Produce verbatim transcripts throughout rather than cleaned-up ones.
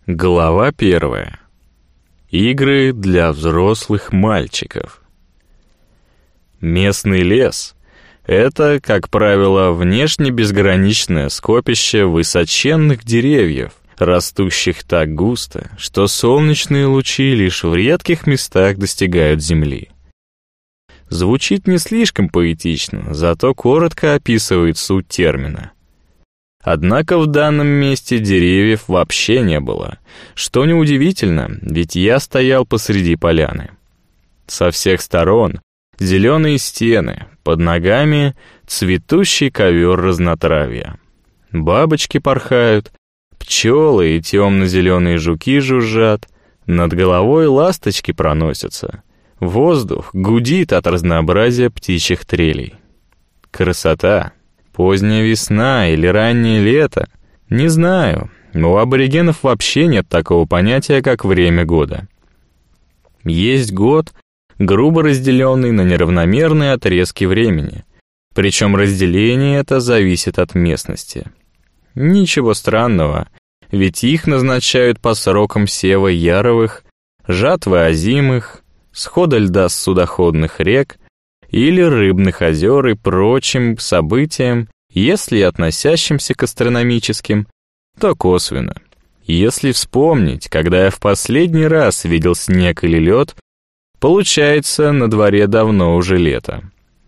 Глава первая. Игры для взрослых мальчиков. Местный лес — это, как правило, внешне безграничное скопище высоченных деревьев, растущих так густо, что солнечные лучи лишь в редких местах достигают земли. Звучит не слишком поэтично, зато коротко описывает суть термина. Однако в данном месте деревьев вообще не было, что неудивительно, ведь я стоял посреди поляны. Со всех сторон зеленые стены, под ногами цветущий ковер разнотравья. Бабочки порхают, пчелы и темно-зеленые жуки жужжат, над головой ласточки проносятся, воздух гудит от разнообразия птичьих трелей. Красота! Поздняя весна или раннее лето? Не знаю. У аборигенов вообще нет такого понятия, как время года. Есть год, грубо разделенный на неравномерные отрезки времени. Причем разделение это зависит от местности. Ничего странного, ведь их назначают по срокам сева яровых, жатвы озимых, схода льда с судоходных рек или рыбных озер и прочим событиям, если относящимся к астрономическим, то косвенно. Если вспомнить, когда я в последний раз видел снег или лед, получается, на дворе давно уже лето.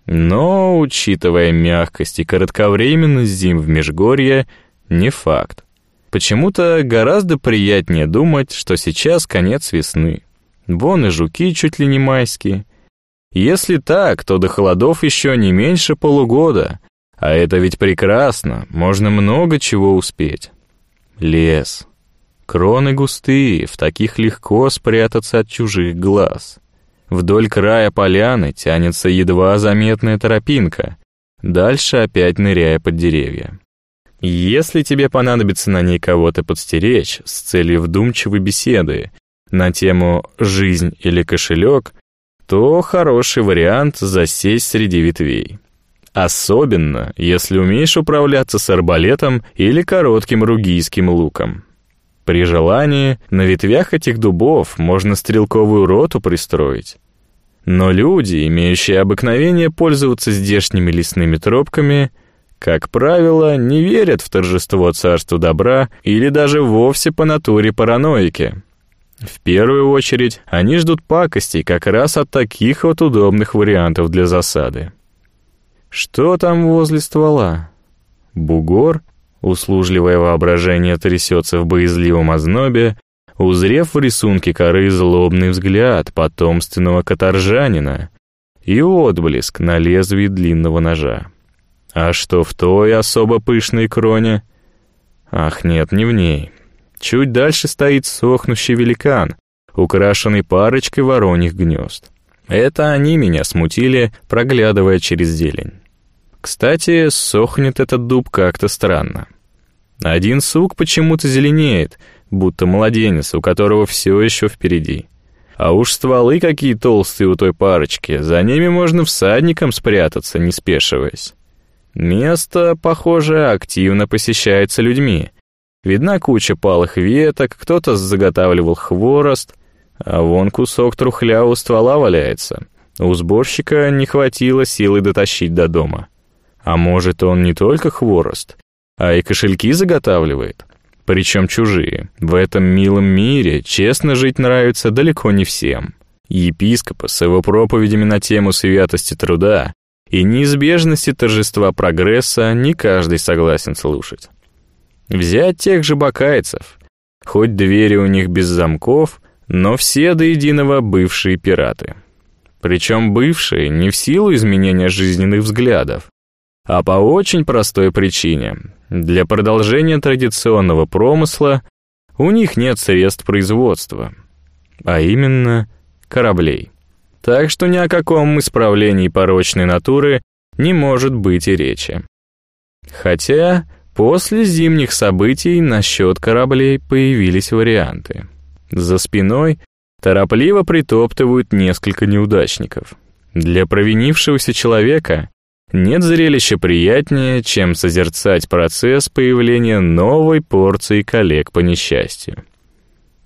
Но, учитывая мягкость и кратковременность зим в Межгорье, не факт. Почему-то гораздо приятнее думать, что сейчас конец весны. Вон и жуки чуть ли не майские. Если так, то до холодов еще не меньше полугода, а это ведь прекрасно, можно много чего успеть. Лес. Кроны густые, в таких легко спрятаться от чужих глаз. Вдоль края поляны тянется едва заметная тропинка, дальше опять ныряя под деревья. Если тебе понадобится на ней кого-то подстеречь с целью вдумчивой беседы на тему «жизнь или кошелек», то хороший вариант засесть среди ветвей. Особенно, если умеешь управляться с арбалетом или коротким ругийским луком. При желании на ветвях этих дубов можно стрелковую роту пристроить. Но люди, имеющие обыкновение пользоваться здешними лесными тропками, как правило, не верят в торжество царства добра или даже вовсе по натуре параноики. В первую очередь, они ждут пакостей как раз от таких вот удобных вариантов для засады. Что там возле ствола? Бугор? Услужливое воображение трясется в боязливом ознобе, узрев в рисунке коры злобный взгляд потомственного каторжанина и отблеск на лезвии длинного ножа. А что в той особо пышной кроне? Ах, нет, не в ней. Чуть дальше стоит сохнущий великан, украшенный парочкой вороньих гнезд. Это они меня смутили, проглядывая через зелень. Кстати, сохнет этот дуб как-то странно. Один сук почему-то зеленеет, будто младенец, у которого все еще впереди. А уж стволы какие толстые у той парочки, за ними можно всадником спрятаться, не спешиваясь. Место, похоже, активно посещается людьми. Видна куча палых веток, кто-то заготавливал хворост, а вон кусок трухля у ствола валяется. У сборщика не хватило силы дотащить до дома. А может, он не только хворост, а и кошельки заготавливает? Причем чужие. В этом милом мире честно жить нравится далеко не всем. Епископа с его проповедями на тему святости труда и неизбежности торжества прогресса не каждый согласен слушать. Взять тех же бакайцев. Хоть двери у них без замков, но все до единого бывшие пираты. Причем бывшие не в силу изменения жизненных взглядов, а по очень простой причине. Для продолжения традиционного промысла у них нет средств производства, а именно кораблей. Так что ни о каком исправлении порочной натуры не может быть и речи. Хотя после зимних событий насчет кораблей появились варианты. За спиной торопливо притоптывают несколько неудачников. Для провинившегося человека нет зрелища приятнее, чем созерцать процесс появления новой порции коллег по несчастью.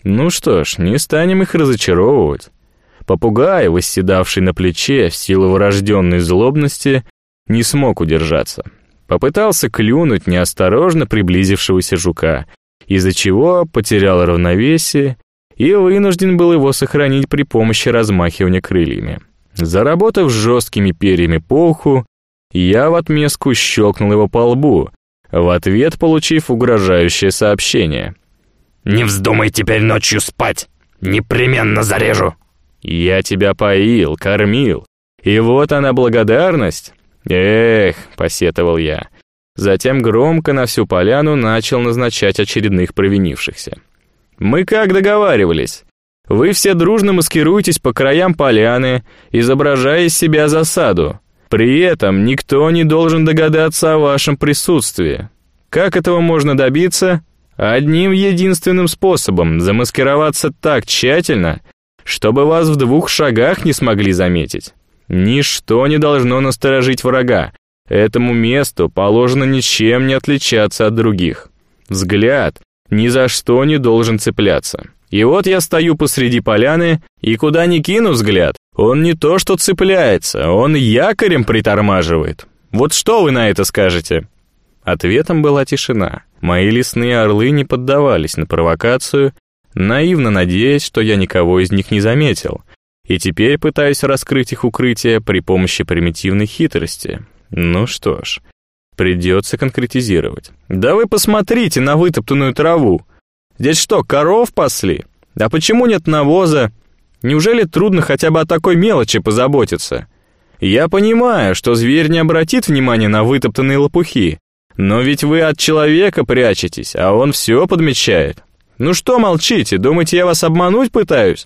Ну что ж, не станем их разочаровывать. Попугай, восседавший на плече в силу врожденной злобности, не смог удержаться. Попытался клюнуть неосторожно приблизившегося жука, из-за чего потерял равновесие и вынужден был его сохранить при помощи размахивания крыльями. Заработав жесткими перьями по уху, я в отместку щелкнул его по лбу, в ответ получив угрожающее сообщение. «Не вздумай теперь ночью спать! Непременно зарежу!» «Я тебя поил, кормил, и вот она благодарность!» «Эх», — посетовал я. Затем громко на всю поляну начал назначать очередных провинившихся. «Мы как договаривались? Вы все дружно маскируетесь по краям поляны, изображая из себя засаду. При этом никто не должен догадаться о вашем присутствии. Как этого можно добиться? Одним единственным способом — замаскироваться так тщательно, чтобы вас в двух шагах не смогли заметить. Ничто не должно насторожить врага. Этому месту положено ничем не отличаться от других. Взгляд ни за что не должен цепляться. И вот я стою посреди поляны, и куда ни кину взгляд, он не то что цепляется, он якорем притормаживает. Вот что вы на это скажете?» Ответом была тишина. Мои лесные орлы не поддавались на провокацию, наивно надеясь, что я никого из них не заметил, и теперь пытаюсь раскрыть их укрытие при помощи примитивной хитрости. Ну что ж, придется конкретизировать. «Да вы посмотрите на вытоптанную траву! Здесь что, коров пасли? А почему нет навоза? Неужели трудно хотя бы о такой мелочи позаботиться? Я понимаю, что зверь не обратит внимания на вытоптанные лопухи, но ведь вы от человека прячетесь, а он все подмечает. Ну что молчите, думаете, я вас обмануть пытаюсь?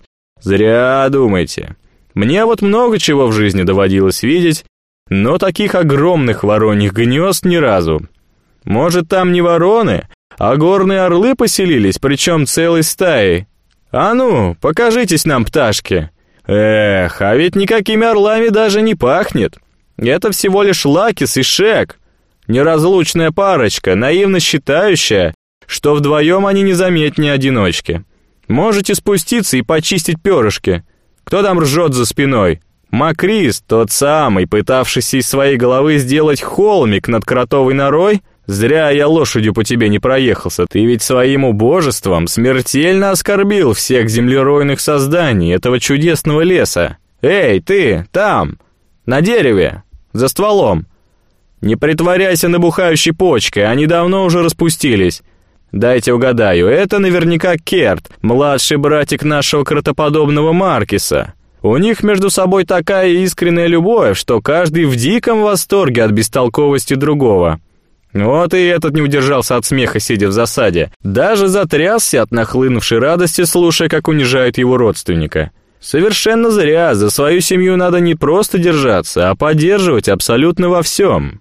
Зря думаете. Мне вот много чего в жизни доводилось видеть, но таких огромных вороньих гнезд ни разу. Может, там не вороны, а горные орлы поселились, причем целой стаей? А ну, покажитесь нам, пташки. Эх, а ведь никакими орлами даже не пахнет. Это всего лишь Лакис и Шек. Неразлучная парочка, наивно считающая, что вдвоем они незаметнее одиночки. Можете спуститься и почистить перышки. Кто там ржет за спиной? Макрис, тот самый, пытавшийся из своей головы сделать холмик над кротовой норой? Зря я лошадью по тебе не проехался. Ты ведь своим убожеством смертельно оскорбил всех землеройных созданий этого чудесного леса. Эй, ты, там, на дереве, за стволом. Не притворяйся набухающей почкой, они давно уже распустились. Дайте угадаю, это наверняка Керт, младший братик нашего кротоподобного Маркиса. У них между собой такая искренняя любовь, что каждый в диком восторге от бестолковости другого. Вот и этот не удержался от смеха, сидя в засаде. Даже затрясся от нахлынувшей радости, слушая, как унижают его родственника. Совершенно зря, за свою семью надо не просто держаться, а поддерживать абсолютно во всем.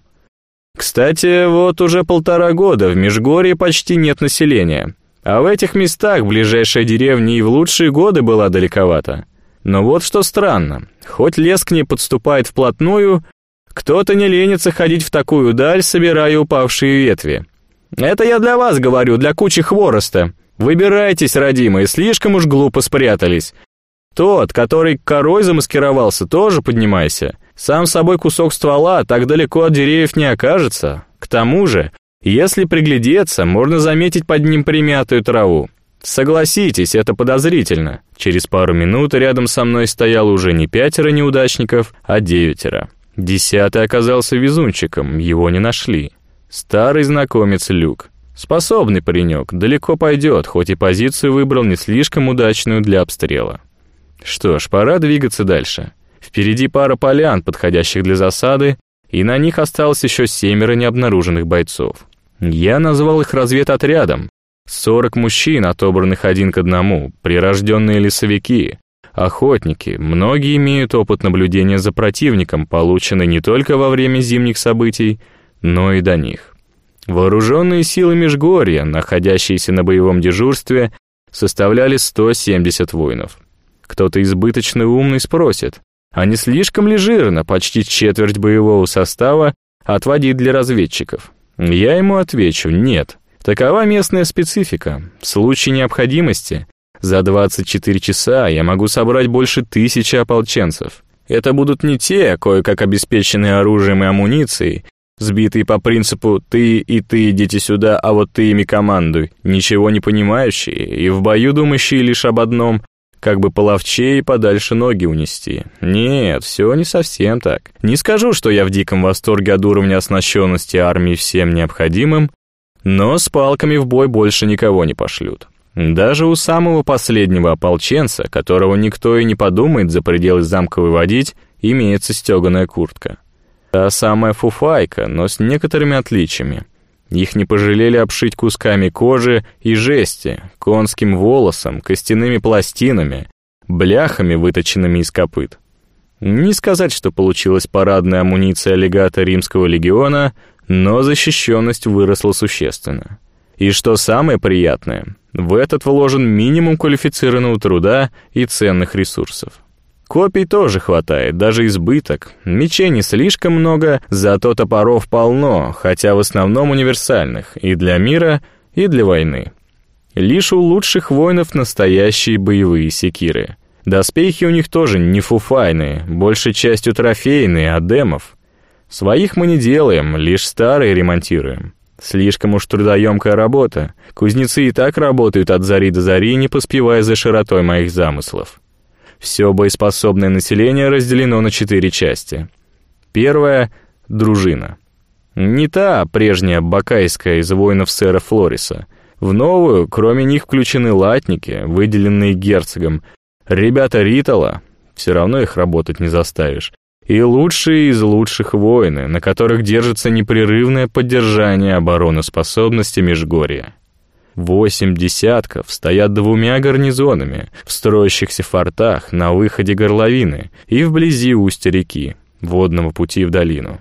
Кстати, вот уже полтора года в Межгорье почти нет населения. А в этих местах ближайшая деревня и в лучшие годы была далековато. Но вот что странно, хоть лес к ней подступает вплотную, кто-то не ленится ходить в такую даль, собирая упавшие ветви. Это я для вас говорю, для кучи хвороста. Выбирайтесь, родимые, слишком уж глупо спрятались. Тот, который корой замаскировался, тоже поднимайся. Сам собой кусок ствола так далеко от деревьев не окажется. К тому же, если приглядеться, можно заметить под ним примятую траву. Согласитесь, это подозрительно. Через пару минут рядом со мной стояло уже не пятеро неудачников, а девятеро. Десятый оказался везунчиком, его не нашли. Старый знакомец Люк. Способный паренек, далеко пойдет, хоть и позицию выбрал не слишком удачную для обстрела. Что ж, пора двигаться дальше. Впереди пара полян, подходящих для засады, и на них осталось еще семеро необнаруженных бойцов. Я назвал их разведотрядом. Сорок мужчин, отобранных один к одному, прирожденные лесовики, охотники, многие имеют опыт наблюдения за противником, полученный не только во время зимних событий, но и до них. Вооруженные силы Межгорья, находящиеся на боевом дежурстве, составляли сто семьдесят воинов. Кто-то избыточно умный спросит, а не слишком ли жирно почти четверть боевого состава отводить для разведчиков? Я ему отвечу: нет. Такова местная специфика. В случае необходимости За двадцать четыре часа я могу собрать больше тысячи ополченцев. Это будут не те, кое-как обеспеченные оружием и амуницией, сбитые по принципу «ты и ты идите сюда, а вот ты ими командуй», ничего не понимающие и в бою думающие лишь об одном, как бы половчее и подальше ноги унести. Нет, все не совсем так. Не скажу, что я в диком восторге от уровня оснащенности армии всем необходимым, но с палками в бой больше никого не пошлют. Даже у самого последнего ополченца, которого никто и не подумает за пределы замка выводить, имеется стеганая куртка. Та самая фуфайка, но с некоторыми отличиями. Их не пожалели обшить кусками кожи и жести, конским волосом, костяными пластинами, бляхами, выточенными из копыт. Не сказать, что получилась парадная амуниция легата Римского легиона, но защищенность выросла существенно. И что самое приятное, в этот вложен минимум квалифицированного труда и ценных ресурсов. Копий тоже хватает, даже избыток. Мечей не слишком много, зато топоров полно, хотя в основном универсальных, и для мира, и для войны. Лишь у лучших воинов настоящие боевые секиры. Доспехи у них тоже не фуфайные, большей частью трофейные, адемов. Своих мы не делаем, лишь старые ремонтируем. Слишком уж трудоемкая работа. Кузнецы и так работают от зари до зари, не поспевая за широтой моих замыслов. Все боеспособное население разделено на четыре части. Первая — дружина. Не та прежняя бакайская из воинов сэра Флориса. В новую, кроме них, включены латники, выделенные герцогом, ребята Ритала, все равно их работать не заставишь, и лучшие из лучших воины, на которых держится непрерывное поддержание обороноспособности Межгорья. Восемь десятков стоят двумя гарнизонами в строящихся фортах на выходе горловины и вблизи устья реки, водного пути в долину.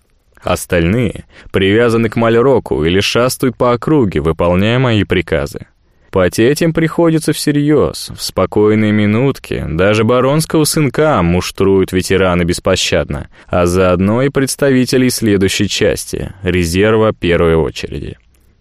Остальные привязаны к Мальроку или шастают по округе, выполняя мои приказы. Потеть им приходится всерьез, в спокойные минутки, даже баронского сынка муштруют ветераны беспощадно, а заодно и представителей следующей части, резерва первой очереди.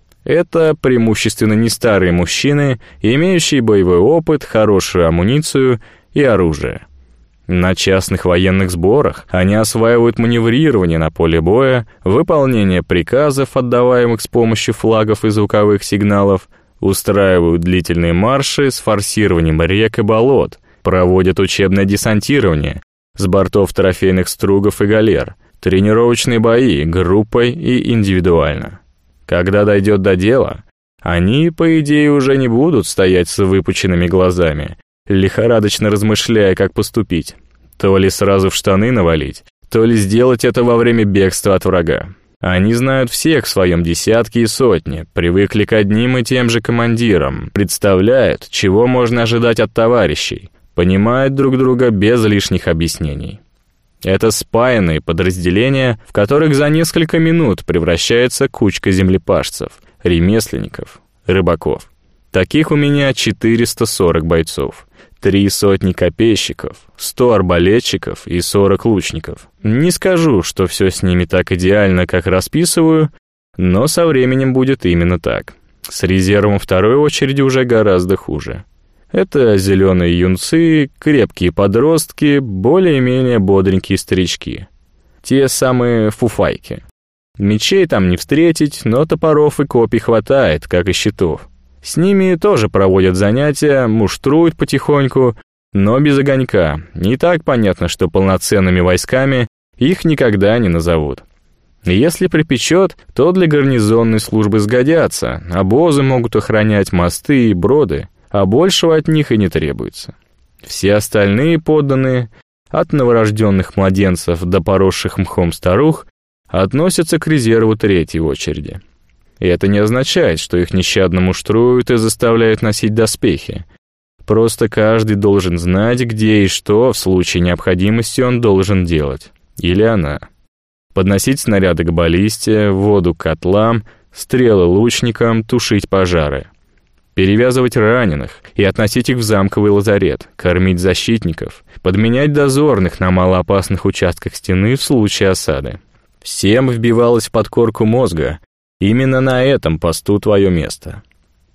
Это преимущественно не старые мужчины, имеющие боевой опыт, хорошую амуницию и оружие. На частных военных сборах они осваивают маневрирование на поле боя, выполнение приказов, отдаваемых с помощью флагов и звуковых сигналов, устраивают длительные марши с форсированием рек и болот, проводят учебное десантирование с бортов трофейных стругов и галер, тренировочные бои группой и индивидуально. Когда дойдет до дела, они, по идее, уже не будут стоять с выпученными глазами, лихорадочно размышляя, как поступить. То ли сразу в штаны навалить, то ли сделать это во время бегства от врага. Они знают всех в своем десятке и сотне, привыкли к одним и тем же командирам, представляют, чего можно ожидать от товарищей, понимают друг друга без лишних объяснений. Это спаянные подразделения, в которых за несколько минут превращается кучка землепашцев, ремесленников, рыбаков. Таких у меня четыреста сорок бойцов, три сотни копейщиков, сто арбалетчиков и сорок лучников. Не скажу, что все с ними так идеально, как расписываю, но со временем будет именно так. С резервом второй очереди уже гораздо хуже. Это зеленые юнцы, крепкие подростки, более-менее бодренькие старички. Те самые фуфайки. Мечей там не встретить, но топоров и копий хватает, как и щитов. С ними тоже проводят занятия, муштруют потихоньку, но без огонька. Не так понятно, что полноценными войсками их никогда не назовут. Если припечет, то для гарнизонной службы сгодятся, обозы могут охранять мосты и броды, а большего от них и не требуется. Все остальные подданные, от новорожденных младенцев до поросших мхом старух, относятся к резерву третьей очереди. И это не означает, что их нещадно муштруют и заставляют носить доспехи. Просто каждый должен знать, где и что в случае необходимости он должен делать. Или она. Подносить снаряды к баллисте, воду к котлам, стрелы лучникам, тушить пожары. Перевязывать раненых и относить их в замковый лазарет, кормить защитников, подменять дозорных на малоопасных участках стены в случае осады. Всем вбивалось в подкорку мозга: именно на этом посту твое место.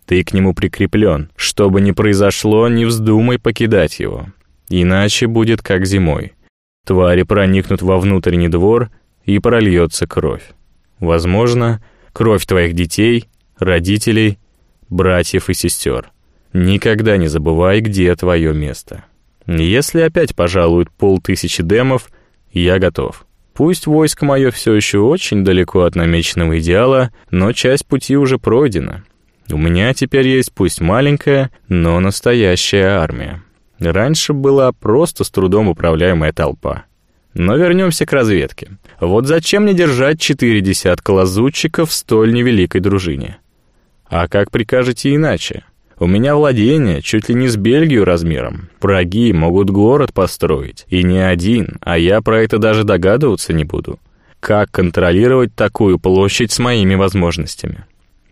Ты к нему прикреплен. Что бы ни произошло, не вздумай покидать его. Иначе будет как зимой. Твари проникнут во внутренний двор, и прольется кровь. Возможно, кровь твоих детей, родителей, братьев и сестер. Никогда не забывай, где твое место. Если опять пожалуют полтысячи демов, я готов. Пусть войско мое все еще очень далеко от намеченного идеала, но часть пути уже пройдена. У меня теперь есть пусть маленькая, но настоящая армия. Раньше была просто с трудом управляемая толпа. Но вернемся к разведке. Вот зачем мне держать четыре десятка лазутчиков в столь невеликой дружине? А как прикажете иначе? У меня владение чуть ли не с Бельгию размером. Враги могут город построить. И не один, а я про это даже догадываться не буду. Как контролировать такую площадь с моими возможностями?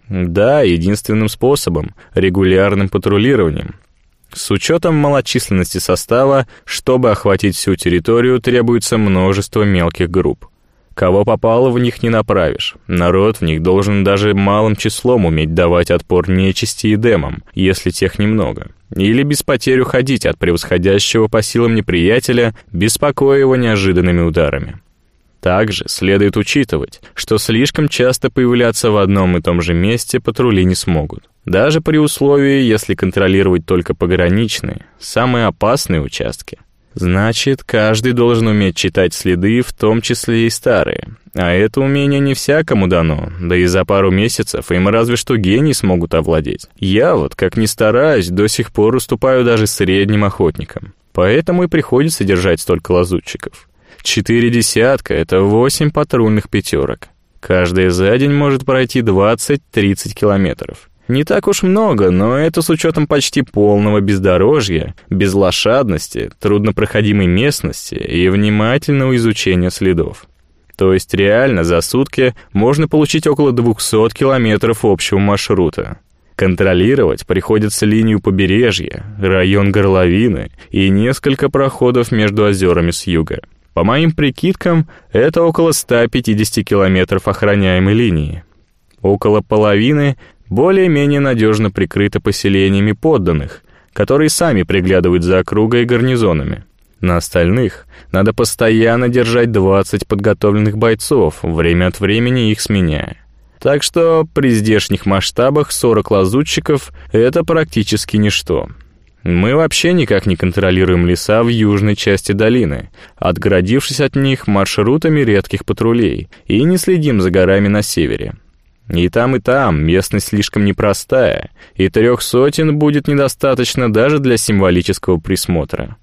Да, единственным способом — регулярным патрулированием. С учетом малочисленности состава, чтобы охватить всю территорию, требуется множество мелких групп. Кого попало, в них не направишь. Народ в них должен даже малым числом уметь давать отпор нечисти и демам, если тех немного. Или без потерь уходить от превосходящего по силам неприятеля, беспокоя его неожиданными ударами. Также следует учитывать, что слишком часто появляться в одном и том же месте патрули не смогут. Даже при условии, если контролировать только пограничные, самые опасные участки. Значит, каждый должен уметь читать следы, в том числе и старые. А это умение не всякому дано, да и за пару месяцев им разве что гении смогут овладеть. Я вот, как ни стараюсь, до сих пор уступаю даже средним охотникам. Поэтому и приходится держать столько лазутчиков. Четыре десятка — это восемь патрульных пятерок. Каждая за день может пройти двадцать-тридцать километров. Не так уж много, но это с учетом почти полного бездорожья, безлошадности, труднопроходимой местности и внимательного изучения следов. То есть реально за сутки можно получить около двухсот километров общего маршрута. Контролировать приходится линию побережья, район горловины и несколько проходов между озерами с юга. По моим прикидкам, это около ста пятидесяти километров охраняемой линии. Около половины более-менее надежно прикрыто поселениями подданных, которые сами приглядывают за округой и гарнизонами. На остальных надо постоянно держать двадцать подготовленных бойцов, время от времени их сменяя. Так что при здешних масштабах сорок лазутчиков — это практически ничто. Мы вообще никак не контролируем леса в южной части долины, отгородившись от них маршрутами редких патрулей, и не следим за горами на севере. И там, и там местность слишком непростая, и трех сотен будет недостаточно даже для символического присмотра.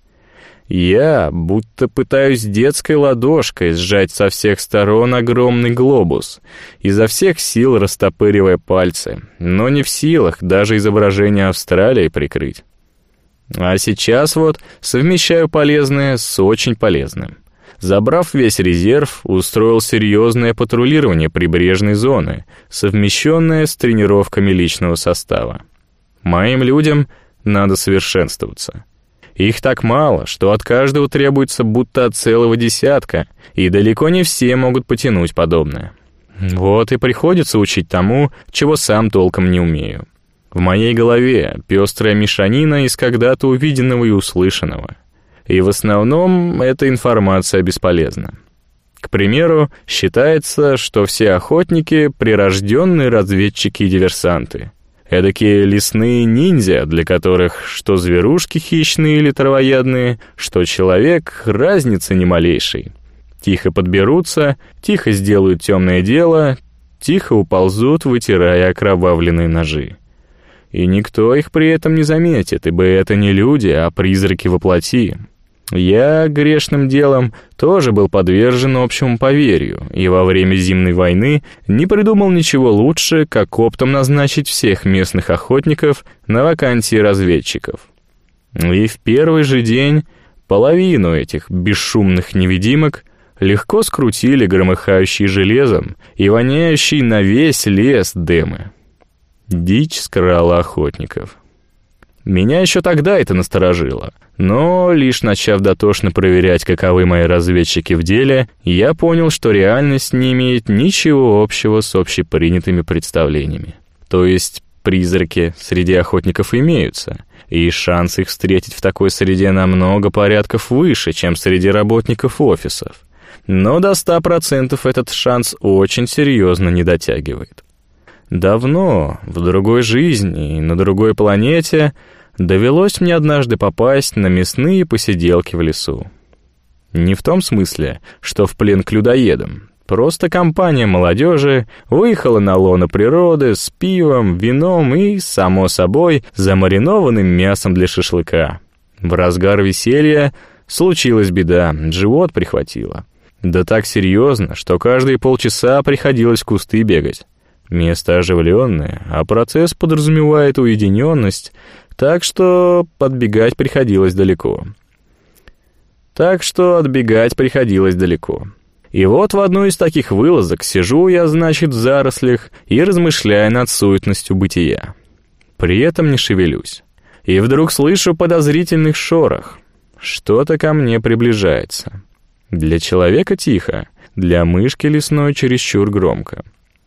Я будто пытаюсь детской ладошкой сжать со всех сторон огромный глобус, изо всех сил растопыривая пальцы, но не в силах даже изображение Австралии прикрыть. А сейчас вот совмещаю полезное с очень полезным. Забрав весь резерв, устроил серьезное патрулирование прибрежной зоны, совмещенное с тренировками личного состава. Моим людям надо совершенствоваться. Их так мало, что от каждого требуется будто от целого десятка, и далеко не все могут потянуть подобное. Вот и приходится учить тому, чего сам толком не умею. В моей голове пестрая мешанина из когда-то увиденного и услышанного. И в основном эта информация бесполезна. К примеру, считается, что все охотники — прирожденные разведчики и диверсанты. Эдакие лесные ниндзя, для которых что зверушки хищные или травоядные, что человек — разницы ни малейшей. Тихо подберутся, тихо сделают темное дело, тихо уползут, вытирая окровавленные ножи. И никто их при этом не заметит, ибо это не люди, а призраки во плоти. Я грешным делом тоже был подвержен общему поверью, и во время Зимней войны не придумал ничего лучше, как оптом назначить всех местных охотников на вакансии разведчиков. И в первый же день половину этих бесшумных невидимок легко скрутили громыхающие железом и воняющие на весь лес демы. Дичь скрала охотников. Меня еще тогда это насторожило, но лишь начав дотошно проверять, каковы мои разведчики в деле, я понял, что реальность не имеет ничего общего с общепринятыми представлениями. То есть призраки среди охотников имеются, и шанс их встретить в такой среде намного порядков выше, чем среди работников офисов. Но до ста процентов этот шанс очень серьезно не дотягивает. Давно, в другой жизни и на другой планете, довелось мне однажды попасть на мясные посиделки в лесу. Не в том смысле, что в плен к людоедам. Просто компания молодежи выехала на лоно природы с пивом, вином и, само собой, замаринованным мясом для шашлыка. В разгар веселья случилась беда, живот прихватило. Да так серьезно, что каждые полчаса приходилось в кусты бегать. Место оживленное, а процесс подразумевает уединенность, так что подбегать приходилось далеко. Так что отбегать приходилось далеко. И вот в одну из таких вылазок сижу я, значит, в зарослях и размышляю над суетностью бытия. При этом не шевелюсь. И вдруг слышу подозрительных шорох. Что-то ко мне приближается. Для человека тихо, для мышки лесной чересчур громко.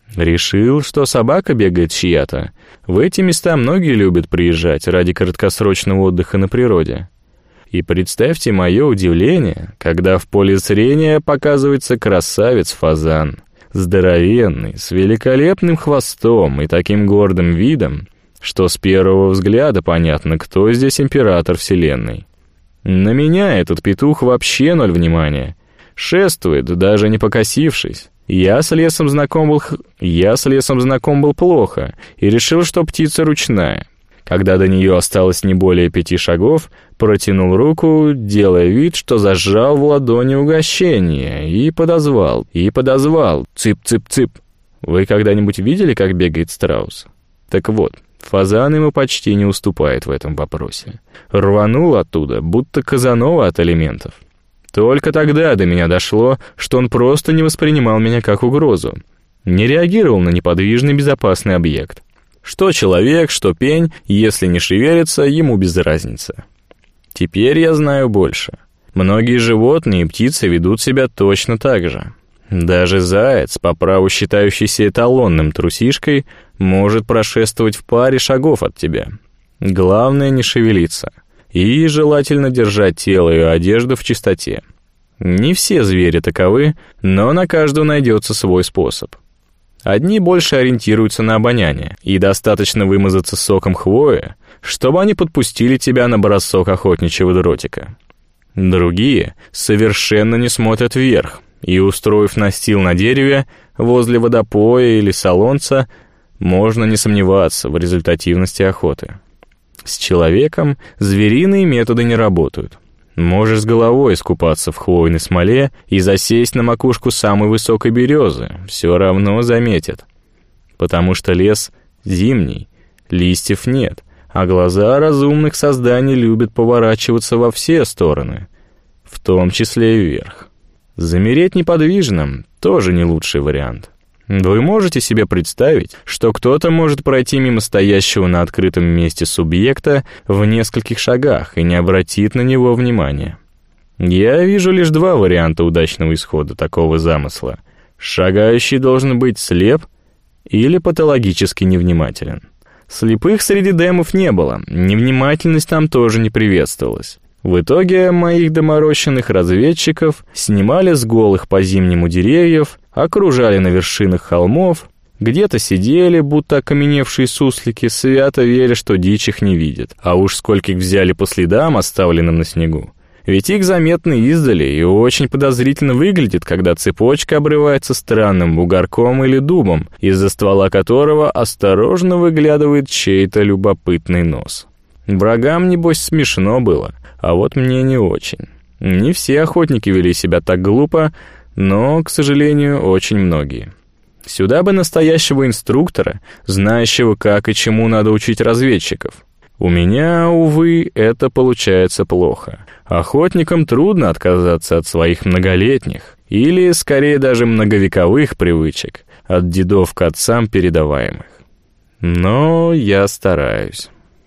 Решил, что собака бегает чья-то. В эти места многие любят приезжать ради краткосрочного отдыха на природе. И представьте мое удивление, когда в поле зрения показывается красавец-фазан, здоровенный, с великолепным хвостом и таким гордым видом, что с первого взгляда понятно, кто здесь император вселенной. На меня этот петух вообще ноль внимания. Шествует, даже не покосившись. Я с лесом знаком был, я с лесом знаком был плохо и решил, что птица ручная. Когда до нее осталось не более пяти шагов, протянул руку, делая вид, что зажал в ладони угощение, и подозвал, и подозвал, цып-цып-цып. Вы когда-нибудь видели, как бегает страус? Так вот, фазан ему почти не уступает в этом вопросе. Рванул оттуда, будто Казанова от элементов. Только тогда до меня дошло, что он просто не воспринимал меня как угрозу, не реагировал на неподвижный безопасный объект. Что человек, что пень, если не шевелится, ему без разницы. Теперь я знаю больше. Многие животные и птицы ведут себя точно так же. Даже заяц, по праву считающийся эталонным трусишкой, может прошествовать в паре шагов от тебя. Главное не шевелиться. И желательно держать тело и одежду в чистоте. Не все звери таковы, но на каждого найдется свой способ. Одни больше ориентируются на обоняние, и достаточно вымазаться соком хвои, чтобы они подпустили тебя на бросок охотничьего дротика. Другие совершенно не смотрят вверх, и, устроив настил на дереве, возле водопоя или солонца, можно не сомневаться в результативности охоты. С человеком звериные методы не работают. Можешь с головой искупаться в хвойной смоле и засесть на макушку самой высокой березы, все равно заметят. Потому что лес зимний, листьев нет, а глаза разумных созданий любят поворачиваться во все стороны, в том числе и вверх. Замереть неподвижным тоже не лучший вариант. Вы можете себе представить, что кто-то может пройти мимо стоящего на открытом месте субъекта в нескольких шагах и не обратит на него внимания? Я вижу лишь два варианта удачного исхода такого замысла. Шагающий должен быть слеп или патологически невнимателен. Слепых среди демов не было, невнимательность там тоже не приветствовалась. В итоге моих доморощенных разведчиков снимали с голых по зимнему деревьев, окружали на вершинах холмов, где-то сидели, будто окаменевшие суслики, свято веря, что дичь их не видит. А уж скольких взяли по следам, оставленным на снегу. Ведь их заметно издали, и очень подозрительно выглядит, когда цепочка обрывается странным бугорком или дубом, из-за ствола которого осторожно выглядывает чей-то любопытный нос. Врагам, небось, смешно было, а вот мне не очень. Не все охотники вели себя так глупо, но, к сожалению, очень многие. Сюда бы настоящего инструктора, знающего, как и чему надо учить разведчиков. У меня, увы, это получается плохо. Охотникам трудно отказаться от своих многолетних, или, скорее, даже многовековых привычек, от дедов к отцам передаваемых. Но я стараюсь.